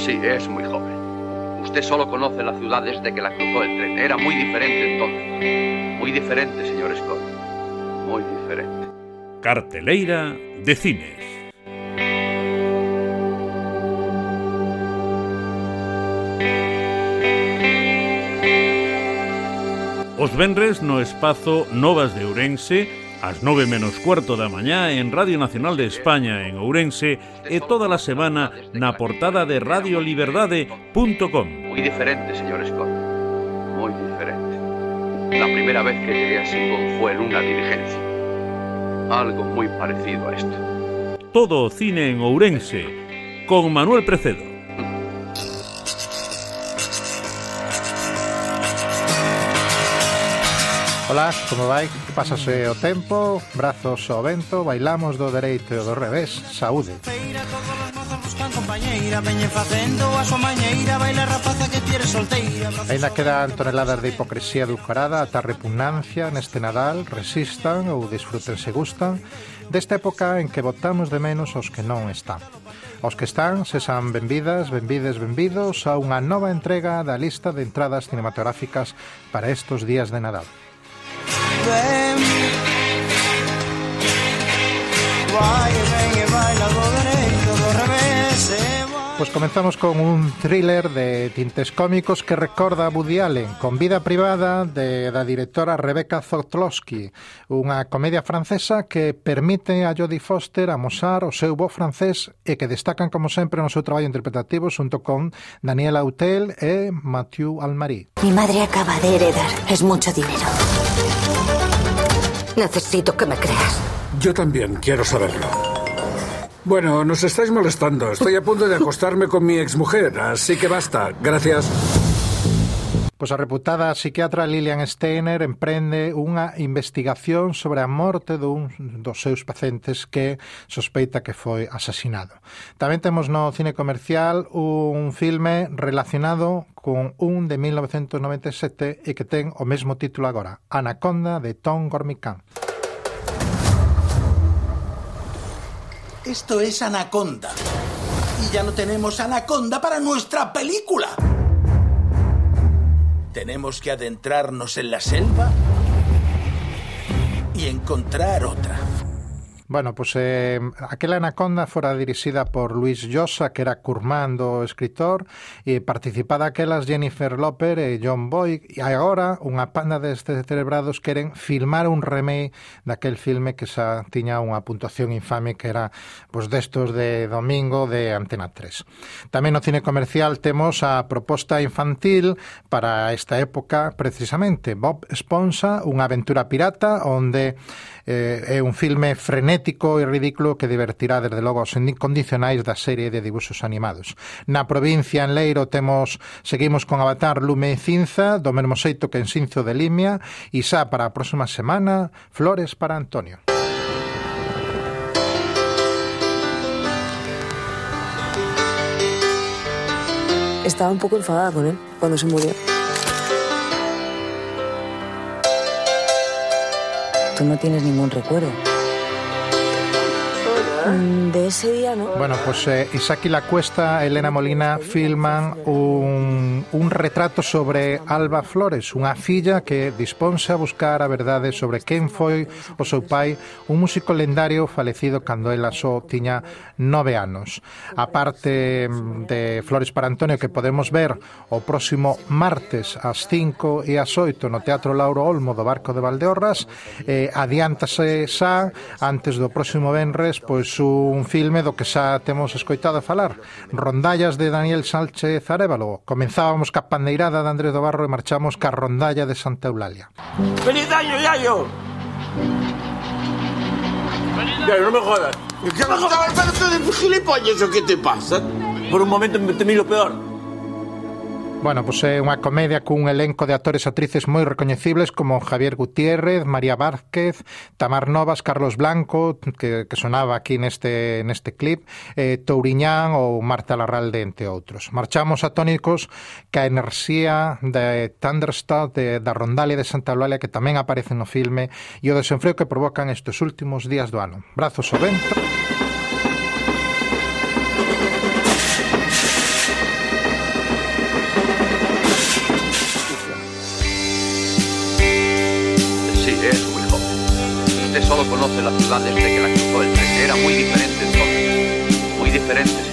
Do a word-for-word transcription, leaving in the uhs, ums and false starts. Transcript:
Sí, es muy joven. Usted solo conoce la ciudad desde que la cruzó el tren. Era muy diferente entonces. Muy diferente, señor Scott. Muy diferente. Carteleira de cines. Os venres no espazo Novas de Ourense, ás nove menos cuarto da mañá en Radio Nacional de España en Ourense e toda a semana na portada de radio liberdade punto com. Muy diferente, señor Scott. Muy diferente. La primera vez que llegué a Singon fue en una diligencia. Algo muy parecido a esto. Todo o cine en Ourense, con Manuel Precedo. Ola, como vai? Pásase o tempo, brazos ao vento, bailamos do dereito e do revés, saúde. Ainda quedan toneladas de hipocresía edulcorada ata repugnancia neste Nadal, resistan ou disfruten se gustan, desta época en que botamos de menos os que non están. Os que están, sexan benvidas, benvides, benvidos a unha nova entrega da lista de entradas cinematográficas para estos días de Nadal. Ven, vai, ven e baila do dereito do revés. Pois comenzamos con un thriller de tintes cómicos que recorda a Woody Allen, con Vida privada de, da directora Rebecca Zotlowski, unha comedia francesa que permite a Jodie Foster amosar o seu bo francés e que destacan como sempre no seu traballo interpretativo xunto con Daniel Auteuil e Mathieu Almary. Mi madre acaba de heredar, es mucho dinero. Necesito que me creas. Yo también quiero saberlo. Bueno, nos estáis molestando. Estoy a punto de acostarme con mi exmujer, así que basta. Gracias. Pois a reputada psiquiatra Lillian Steiner emprende unha investigación sobre a morte dun dos seus pacientes que sospeita que foi asesinado. Tamén temos no cine comercial un filme relacionado con un de mil novecentos noventa e sete e que ten o mesmo título agora, Anaconda, de Tom Gormican. Esto es Anaconda. Y ya no tenemos Anaconda para nuestra película. Tenemos que adentrarnos en la selva y encontrar otra. Bueno, pois pues, eh, aquela Anaconda fora dirixida por Luis Llosa, que era curmán do escritor, e participada aquelas Jennifer Lopez e John Boyd, e agora unha panda destes celebrados queren filmar un remake daquel filme que xa tiña unha puntuación infame que era pois, destos de domingo de Antena tres. Tamén no cine comercial temos a proposta infantil para esta época precisamente, Bob Esponja, unha aventura pirata onde eh, é un filme frenético e ridículo que divertirá desde logo aos incondicionais da serie de dibuxos animados. Na provincia en Leiro temos seguimos con Avatar Lume e Cinza, do mesmo xeito que en Sinzo de Limia, e xa para a próxima semana Flores para Antonio. Estaba un poco enfadada con él cuando se murió. Tú no tienes ningún recuerdo. De ese día, ¿no? Bueno, pues eh, Isaki La Cuesta e Elena Molina filman un, un retrato sobre Alba Flores, unha filla que disponse a buscar a verdade sobre quen foi o seu pai, un músico lendario falecido cando ela só tiña nove anos. A parte de Flores para Antonio, que podemos ver o próximo martes ás cinco e ás oito no Teatro Lauro Olmo do Barco de Valdeorras, eh, adiántase xa antes do próximo venres, pois un filme do que xa temos escoitado falar, Rondallas de Daniel Sánchez Arévalo. Comenzábamos ca pandeirada de Andrés do Barro e marchamos ca rondalla de Santa Eulalia. ¡Feliz año, Yayo! Yayo, no me jodas. ¿Qué me jodas? ¿Pero tú de gilipollas o qué te pasa? Por un momento me temí lo peor. Bueno, pois é unha comedia cun elenco de actores e actrices moi recoñecibles como Javier Gutiérrez, María Vázquez, Tamar Novas, Carlos Blanco, que, que sonaba aquí neste, neste clip, eh, Touriñán ou Marta Larralde, entre outros. Marchamos atónicos que a enerxía de Thunderstruck de, da Rondalia de Santa Eulalia, que tamén aparece no filme, e o desenfreo que provocan estes últimos días do ano. Brazos ao vento. es muy joven. Usted solo conoce la ciudad desde que la cruzó el tren. Era muy diferente entonces. Muy diferente,